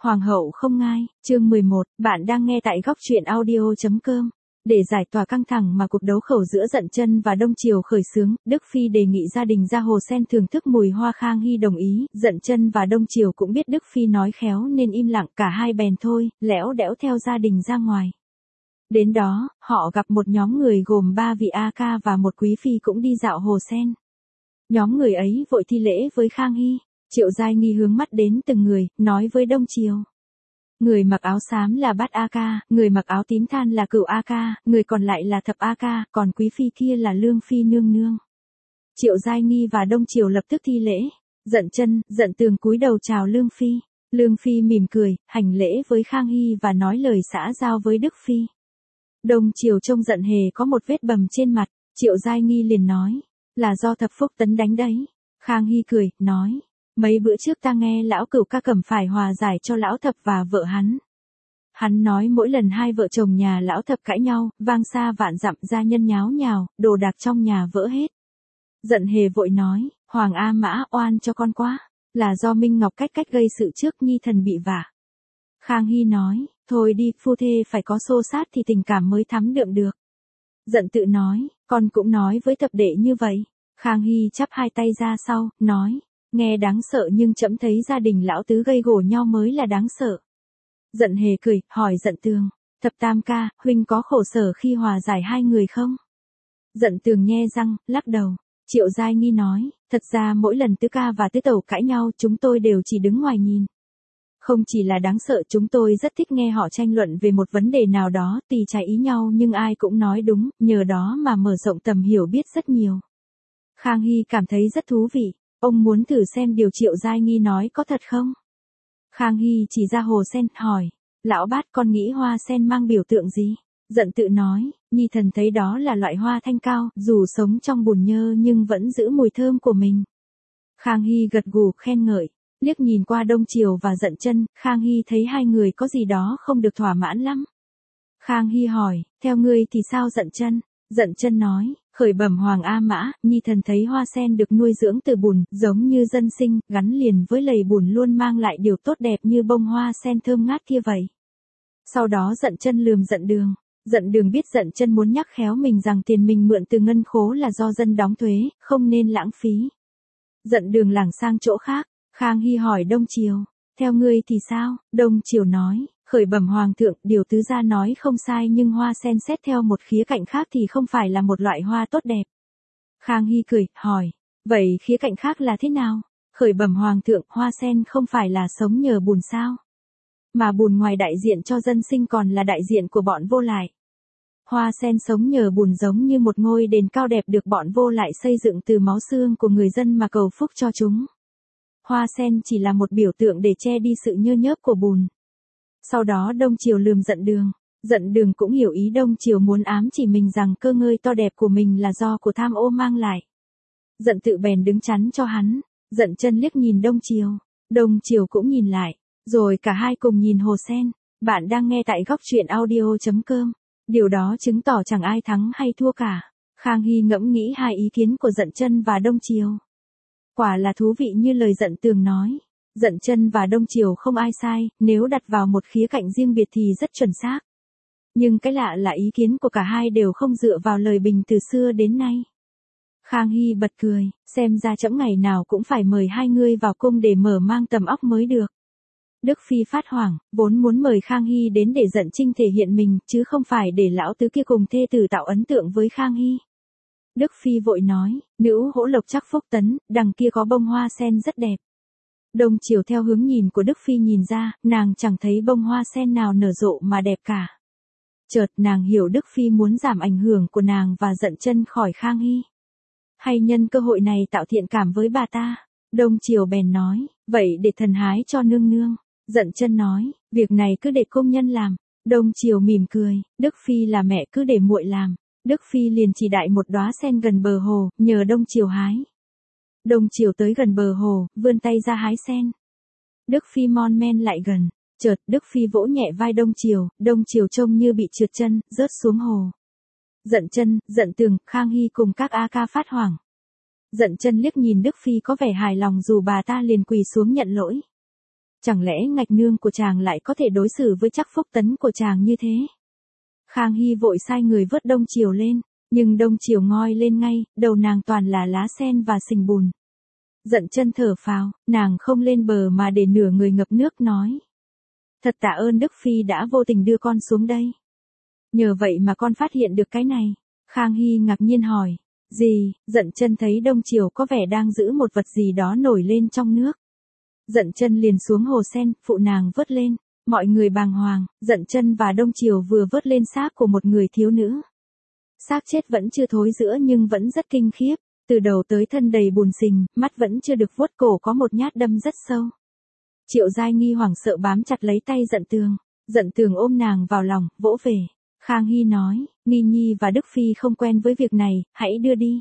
Hoàng hậu không ngai, chương 11, bạn đang nghe tại góc truyện audio.com. Để giải tỏa căng thẳng mà cuộc đấu khẩu giữa Dận Chân và Đông Triều khởi xướng, Đức Phi đề nghị gia đình ra hồ sen thưởng thức mùi hoa. Khang Hy đồng ý, Dận Chân và Đông Triều cũng biết Đức Phi nói khéo nên im lặng, cả hai bèn thôi, lẽo đẽo theo gia đình ra ngoài. Đến đó, họ gặp một nhóm người gồm 3 vị A ca và một quý phi cũng đi dạo hồ sen. Nhóm người ấy vội thi lễ với Khang Hy. Triệu Giai Nghi hướng mắt đến từng người, nói với Đông Triều. Người mặc áo xám là Bát A ca, người mặc áo tím than là Cửu A ca, người còn lại là Thập A ca, còn quý phi kia là Lương Phi nương nương. Triệu Giai Nghi và Đông Triều lập tức thi lễ. Dận Chân, Dận Tường cúi đầu chào Lương Phi. Lương Phi mỉm cười, hành lễ với Khang Hy và nói lời xã giao với Đức Phi. Đông Triều trông Dận Hề có một vết bầm trên mặt, Triệu Giai Nghi liền nói, là do Thập Phúc Tấn đánh đấy. Khang Hy cười, nói, mấy bữa trước ta nghe lão Cửu ca cầm phải hòa giải cho lão Thập và vợ hắn. Hắn nói mỗi lần hai vợ chồng nhà lão Thập cãi nhau, vang xa vạn dặm, gia nhân nháo nhào, đồ đạc trong nhà vỡ hết. Dận Hề vội nói, Hoàng A Mã oan cho con quá, là do Minh Ngọc cách gây sự trước nhi thần bị vả. Khang Hy nói, thôi đi, phu thê phải có xô sát thì tình cảm mới thắm đượm được. Dận Tự nói, con cũng nói với Thập đệ như vậy. Khang Hy chắp hai tay ra sau, nói, nghe đáng sợ nhưng trẫm thấy gia đình lão tứ gây gổ nhau mới là đáng sợ. Dận Hề cười, hỏi Dận Tường, Thập Tam ca, huynh có khổ sở khi hòa giải hai người không? Dận Tường nhe răng, lắc đầu. Triệu Giai Nghi nói, thật ra mỗi lần tứ ca và tứ tẩu cãi nhau chúng tôi đều chỉ đứng ngoài nhìn. Không chỉ là đáng sợ, chúng tôi rất thích nghe họ tranh luận về một vấn đề nào đó, tùy trái ý nhau nhưng ai cũng nói đúng, nhờ đó mà mở rộng tầm hiểu biết rất nhiều. Khang Hy cảm thấy rất thú vị, ông muốn thử xem điều Triệu Giai Nghi nói có thật không? Khang Hy chỉ ra hồ sen, hỏi, lão Bát, con nghĩ hoa sen mang biểu tượng gì? Dận Tự nói, nhi thần thấy đó là loại hoa thanh cao, dù sống trong bùn nhơ nhưng vẫn giữ mùi thơm của mình. Khang Hy gật gù khen ngợi, liếc nhìn qua Đông Triều và Dận Chân, Khang Hy thấy hai người có gì đó không được thỏa mãn lắm. Khang Hy hỏi, theo ngươi thì sao Dận Chân? Dận Chân nói, khởi bẩm Hoàng A Mã, nhi thần thấy hoa sen được nuôi dưỡng từ bùn, giống như dân sinh, gắn liền với lầy bùn luôn mang lại điều tốt đẹp như bông hoa sen thơm ngát kia vậy. Sau đó Dận Chân lườm Dận Đường. Dận Đường biết Dận Chân muốn nhắc khéo mình rằng tiền mình mượn từ ngân khố là do dân đóng thuế, không nên lãng phí. Dận Đường lảng sang chỗ khác. Khang Hy hỏi Đông Triều, theo ngươi thì sao? Đông Triều nói, khởi bẩm Hoàng thượng, điều tứ gia nói không sai nhưng hoa sen xét theo một khía cạnh khác thì không phải là một loại hoa tốt đẹp. Khang Hy cười, hỏi, vậy khía cạnh khác là thế nào? Khởi bẩm Hoàng thượng, hoa sen không phải là sống nhờ bùn sao? Mà bùn ngoài đại diện cho dân sinh còn là đại diện của bọn vô lại. Hoa sen sống nhờ bùn giống như một ngôi đền cao đẹp được bọn vô lại xây dựng từ máu xương của người dân mà cầu phúc cho chúng. Hoa sen chỉ là một biểu tượng để che đi sự nhơ nhớp của bùn. Sau đó Đông Triều lườm Dận Đường. Dận Đường cũng hiểu ý Đông Triều muốn ám chỉ mình rằng cơ ngơi to đẹp của mình là do của tham ô mang lại. Dận Tự bèn đứng chắn cho hắn. Dận Chân liếc nhìn Đông Triều. Đông Triều cũng nhìn lại. Rồi cả hai cùng nhìn hồ sen. Bạn đang nghe tại góc truyện audio.com. Điều đó chứng tỏ chẳng ai thắng hay thua cả. Khang Hy ngẫm nghĩ hai ý kiến của Dận Chân và Đông Triều. Quả là thú vị như lời Dận Tường nói. Dận Chân và Đông Triều không ai sai, nếu đặt vào một khía cạnh riêng biệt thì rất chuẩn xác. Nhưng cái lạ là ý kiến của cả hai đều không dựa vào lời bình từ xưa đến nay. Khang Hy bật cười, xem ra trẫm ngày nào cũng phải mời hai ngươi vào cung để mở mang tầm óc mới được. Đức Phi phát hoảng, vốn muốn mời Khang Hy đến để Dận Trinh thể hiện mình, chứ không phải để lão tứ kia cùng thê tử tạo ấn tượng với Khang Hy. Đức Phi vội nói, nữ hỗ lộc chắc Phúc Tấn, đằng kia có bông hoa sen rất đẹp. Đông Triều theo hướng nhìn của Đức Phi nhìn ra, nàng chẳng thấy bông hoa sen nào nở rộ mà đẹp cả. Chợt nàng hiểu Đức Phi muốn giảm ảnh hưởng của nàng và Dận Chân khỏi Khang Hy. Hay nhân cơ hội này tạo thiện cảm với bà ta. Đông Triều bèn nói, vậy để thần hái cho nương nương. Dận Chân nói, việc này cứ để công nhân làm. Đông Triều mỉm cười, Đức Phi là mẹ cứ để muội làm. Đức Phi liền chỉ đại một đóa sen gần bờ hồ, nhờ Đông Triều hái. Đông Triều tới gần bờ hồ, vươn tay ra hái sen. Đức Phi mon men lại gần, chợt Đức Phi vỗ nhẹ vai Đông Triều trông như bị trượt chân, rớt xuống hồ. Dận Chân, Dận Tường, Khang Hy cùng các A ca phát hoảng. Dận Chân liếc nhìn Đức Phi có vẻ hài lòng dù bà ta liền quỳ xuống nhận lỗi. Chẳng lẽ ngạch nương của chàng lại có thể đối xử với Trác Phúc Tấn của chàng như thế? Khang Hy vội sai người vớt Đông Triều lên, nhưng Đông Triều ngoi lên ngay, đầu nàng toàn là lá sen và sình bùn. Dận chân thở phào, nàng không lên bờ mà để nửa người ngập nước nói. Thật tạ ơn Đức Phi đã vô tình đưa con xuống đây. Nhờ vậy mà con phát hiện được cái này. Khang Hy ngạc nhiên hỏi. Gì? Dận chân thấy Đông Triều có vẻ đang giữ một vật gì đó nổi lên trong nước. Dận chân liền xuống hồ sen, phụ nàng vớt lên. Mọi người bàng hoàng, Dận chân và Đông Triều vừa vớt lên xác của một người thiếu nữ. Xác chết vẫn chưa thối rữa nhưng vẫn rất kinh khiếp. Từ đầu tới thân đầy bùn sình, mắt vẫn chưa được vuốt, cổ có một nhát đâm rất sâu. Triệu Giai Nghi hoảng sợ bám chặt lấy tay Dận Tường. Dận Tường ôm nàng vào lòng, vỗ về. Khang Hy nói, Nghi Nhi và Đức Phi không quen với việc này, hãy đưa đi.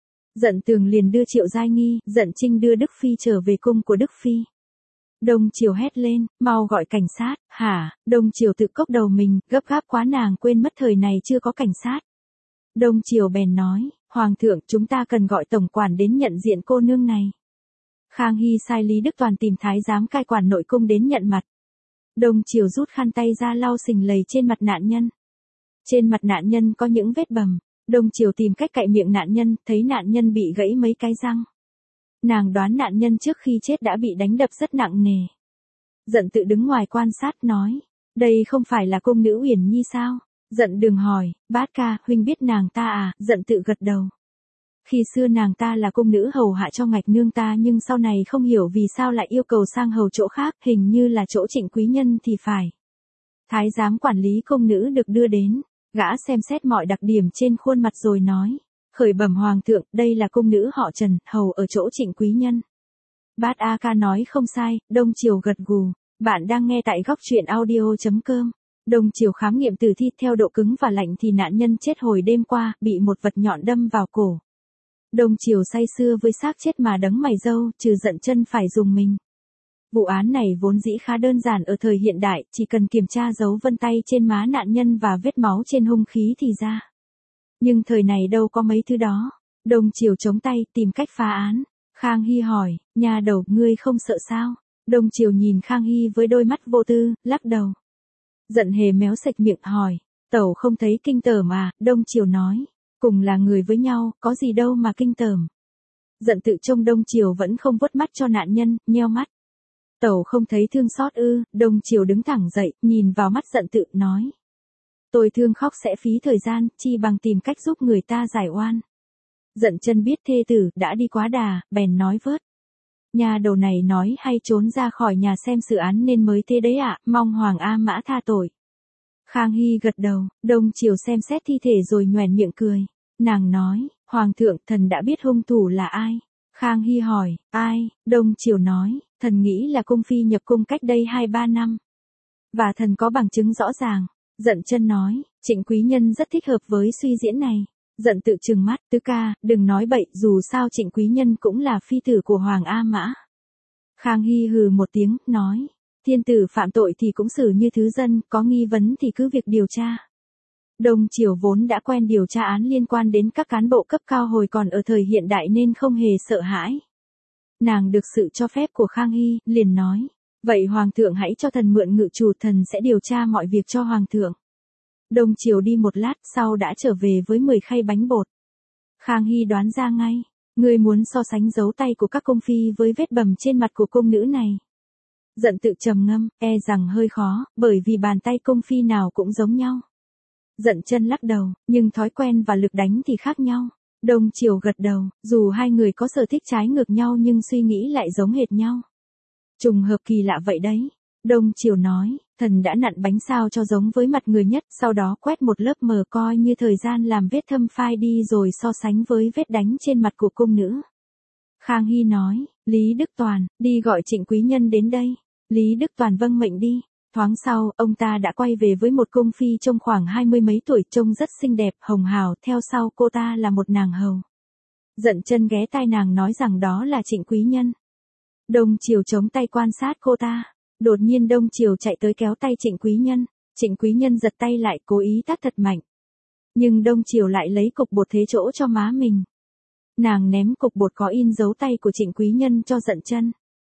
Dận Tường liền đưa Triệu Giai Nghi, Dận Trinh đưa Đức Phi trở về cung của Đức Phi. Đông Triều hét lên, mau gọi cảnh sát. Hả? Đông Triều tự cốc đầu mình, gấp gáp quá nàng quên mất thời này chưa có cảnh sát. Đông Triều bèn nói, Hoàng thượng, chúng ta cần gọi tổng quản đến nhận diện cô nương này. Khang Hy sai Lý Đức Toàn tìm thái giám cai quản nội cung đến nhận mặt. Đông Triều rút khăn tay ra lau sình lầy trên mặt nạn nhân. Trên mặt nạn nhân có những vết bầm. Đông Triều tìm cách cạy miệng nạn nhân, thấy nạn nhân bị gãy mấy cái răng. Nàng đoán nạn nhân trước khi chết đã bị đánh đập rất nặng nề. Dận tự đứng ngoài quan sát nói, đây không phải là cung nữ Uyển Nhi sao? Dận Đường hỏi, bát ca, huynh biết nàng ta à? Dận tự gật đầu. Khi xưa nàng ta là cung nữ hầu hạ cho ngạch nương ta nhưng sau này không hiểu vì sao lại yêu cầu sang hầu chỗ khác, hình như là chỗ Trịnh quý nhân thì phải. Thái giám quản lý cung nữ được đưa đến, gã xem xét mọi đặc điểm trên khuôn mặt rồi nói, khởi bẩm Hoàng thượng, đây là cung nữ họ Trần, hầu ở chỗ Trịnh quý nhân. Bát A Ca nói không sai, Đông Triều gật gù. Bạn đang nghe tại góc truyện audio.com. Đông Triều khám nghiệm tử thi theo độ cứng và lạnh thì nạn nhân chết hồi đêm qua, bị một vật nhọn đâm vào cổ. Đông Triều say sưa với xác chết mà đấng mày râu, trừ Dận chân phải dùng mình. Vụ án này vốn dĩ khá đơn giản ở thời hiện đại, chỉ cần kiểm tra dấu vân tay trên má nạn nhân và vết máu trên hung khí thì ra. Nhưng thời này đâu có mấy thứ đó. Đông Triều chống tay tìm cách phá án. Khang Hy hỏi, nhà đầu, ngươi không sợ sao? Đông Triều nhìn Khang Hy với đôi mắt vô tư, lắc đầu. Dận hề méo sạch miệng hỏi, tẩu không thấy kinh tởm mà? Đông Triều nói, cùng là người với nhau, có gì đâu mà kinh tởm. Dận tự trông Đông Triều vẫn không vuốt mắt cho nạn nhân, nheo mắt. Tẩu không thấy thương xót ư? Đông Triều đứng thẳng dậy, nhìn vào mắt Dận tự, nói. Tôi thương khóc sẽ phí thời gian, chi bằng tìm cách giúp người ta giải oan. Dận chân biết thê tử đã đi quá đà, bèn nói vớt. Nhà đầu này nói hay trốn ra khỏi nhà xem sự án nên mới thế đấy ạ, mong Hoàng A Mã tha tội. Khang Hy gật đầu, Đông Triều xem xét thi thể rồi nhoẻn miệng cười. Nàng nói, Hoàng thượng, thần đã biết hung thủ là ai. Khang Hy hỏi, ai? Đông Triều nói, thần nghĩ là cung phi nhập cung cách đây 2-3 năm. Và thần có bằng chứng rõ ràng. Dận chân nói, Trịnh quý nhân rất thích hợp với suy diễn này. Dận tự trừng mắt, tứ ca, đừng nói bậy, dù sao Trịnh quý nhân cũng là phi tử của Hoàng A Mã. Khang Hy hừ một tiếng, nói, thiên tử phạm tội thì cũng xử như thứ dân, có nghi vấn thì cứ việc điều tra. Đông Triều vốn đã quen điều tra án liên quan đến các cán bộ cấp cao hồi còn ở thời hiện đại nên không hề sợ hãi. Nàng được sự cho phép của Khang Hy, liền nói, vậy Hoàng thượng hãy cho thần mượn ngự chủ, thần sẽ điều tra mọi việc cho Hoàng thượng. Đông Triều đi một lát sau đã trở về với 10 khay bánh bột. Khang Hy đoán ra ngay, ngươi muốn so sánh dấu tay của các cung phi với vết bầm trên mặt của cung nữ này. Dận tự trầm ngâm, e rằng hơi khó, bởi vì bàn tay cung phi nào cũng giống nhau. Dận chân lắc đầu, nhưng thói quen và lực đánh thì khác nhau. Đông Triều gật đầu, dù hai người có sở thích trái ngược nhau nhưng suy nghĩ lại giống hệt nhau. Trùng hợp kỳ lạ vậy đấy. Đông Triều nói, thần đã nặn bánh sao cho giống với mặt người nhất, sau đó quét một lớp mờ coi như thời gian làm vết thâm phai đi rồi so sánh với vết đánh trên mặt của cung nữ. Khang Hy nói, Lý Đức Toàn, đi gọi Trịnh quý nhân đến đây. Lý Đức Toàn vâng mệnh đi. Thoáng sau, ông ta đã quay về với một cung phi trông khoảng 20 mấy tuổi, trông rất xinh đẹp, hồng hào, theo sau cô ta là một nàng hầu. Dận chân ghé tai nàng nói rằng đó là Trịnh quý nhân. Đông Triều chống tay quan sát cô ta. Đột nhiên Đông Triều chạy tới kéo tay Trịnh quý nhân. Trịnh quý nhân giật tay lại, cố ý tát thật mạnh. Nhưng Đông Triều lại lấy cục bột thế chỗ cho má mình. Nàng ném cục bột có in dấu tay của Trịnh quý nhân cho Dận chân.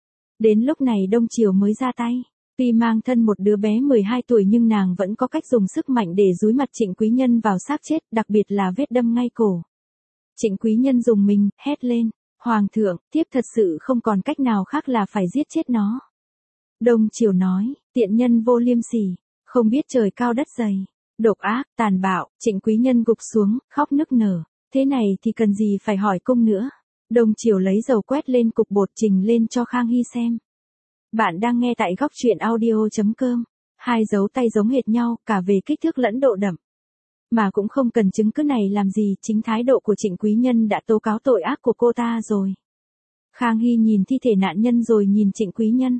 Đến lúc này Đông Triều mới ra tay. Tuy mang thân một đứa bé 12 tuổi nhưng nàng vẫn có cách dùng sức mạnh để dúi mặt Trịnh Quý Nhân vào xác chết, đặc biệt là vết đâm ngay cổ. Trịnh Quý Nhân dùng mình, hét lên. Hoàng thượng, thiếp thật sự không còn cách nào khác là phải giết chết nó. Đông Triều nói, tiện nhân vô liêm sỉ, không biết trời cao đất dày, độc ác, tàn bạo. Trịnh Quý Nhân gục xuống, khóc nức nở. Thế này thì cần gì phải hỏi cung nữa. Đông Triều lấy dầu quét lên cục bột trình lên cho Khang Hy xem. Bạn đang nghe tại góc truyện audio.com. Hai dấu tay giống hệt nhau, cả về kích thước lẫn độ đậm. Mà cũng không cần chứng cứ này làm gì, chính thái độ của Trịnh Quý Nhân đã tố cáo tội ác của cô ta rồi. Khang Hy nhìn thi thể nạn nhân rồi nhìn Trịnh Quý Nhân.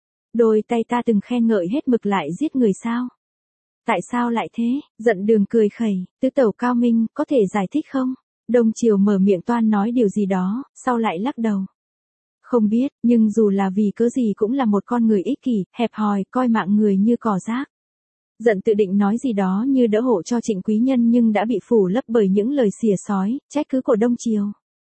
Đôi tay ta từng khen ngợi hết mực lại giết người sao? Tại sao lại thế? Giận Đường cười khẩy, tứ tẩu cao minh, có thể giải thích không? Đông Triều mở miệng toan nói điều gì đó, sau lại lắc đầu. Không biết, nhưng dù là vì cớ gì cũng là một con người ích kỷ, hẹp hòi, coi mạng người như cỏ rác. Giận tự định nói gì đó như đỡ hộ cho Trịnh Quý Nhân nhưng đã bị phủ lấp bởi những lời xỉa xói, trách cứ của Đông Triều.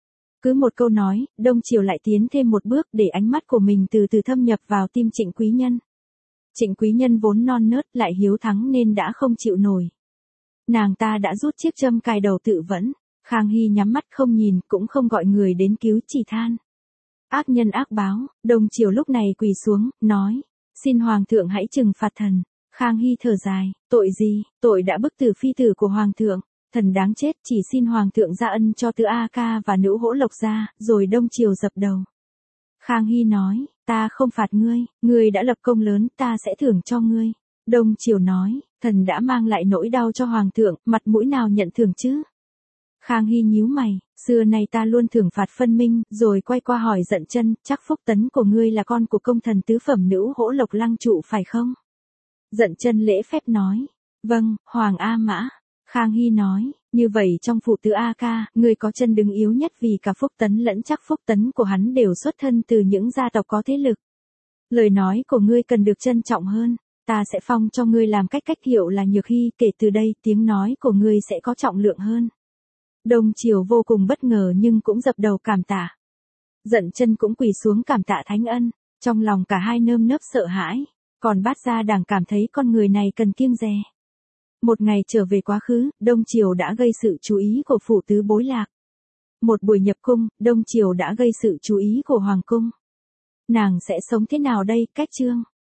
Cứ một câu nói, Đông Triều lại tiến thêm một bước để ánh mắt của mình từ từ thâm nhập vào tim Trịnh Quý Nhân. Trịnh Quý Nhân vốn non nớt lại hiếu thắng nên đã không chịu nổi. Nàng ta đã rút chiếc châm cài đầu tự vẫn. Khang Hy nhắm mắt không nhìn, cũng không gọi người đến cứu, chỉ than. Ác nhân ác báo. Đông Triều lúc này quỳ xuống, nói, xin Hoàng thượng hãy trừng phạt thần. Khang Hy thở dài, tội gì, tội đã bức tử phi tử của Hoàng thượng, thần đáng chết, chỉ xin Hoàng thượng ra ân cho Tứ A Ca và Nữ Hỗ Lộc gia. Rồi Đông Triều dập đầu. Khang Hy nói, ta không phạt ngươi đã lập công lớn, ta sẽ thưởng cho ngươi. Đông Triều nói, thần đã mang lại nỗi đau cho Hoàng thượng, mặt mũi nào nhận thưởng chứ? Khang Hy nhíu mày, xưa nay ta luôn thưởng phạt phân minh, rồi quay qua hỏi Dận Chân, chắc Phúc Tấn của ngươi là con của công thần tứ phẩm Nữ Hỗ Lộc lăng trụ phải không? Dận Chân lễ phép nói, vâng, Hoàng A Mã. Khang Hy nói, như vậy trong phụ Tứ A Ca, ngươi có chân đứng yếu nhất vì cả Phúc Tấn lẫn chắc Phúc Tấn của hắn đều xuất thân từ những gia tộc có thế lực. Lời nói của ngươi cần được trân trọng hơn, ta sẽ phong cho ngươi làm cách hiệu là Nhược Hy, kể từ đây tiếng nói của ngươi sẽ có trọng lượng hơn. Đông Triều vô cùng bất ngờ nhưng cũng dập đầu cảm tạ. Dận Chân cũng quỳ xuống cảm tạ thánh ân, trong lòng cả hai nơm nớp sợ hãi, còn Bát Gia Đảng cảm thấy con người này cần kiêng dè. Một ngày trở về quá khứ, Đông Triều đã gây sự chú ý của phủ tứ bối lạc. Một buổi nhập cung, Đông Triều đã gây sự chú ý của Hoàng cung. Nàng sẽ sống thế nào đây, Cách Chương?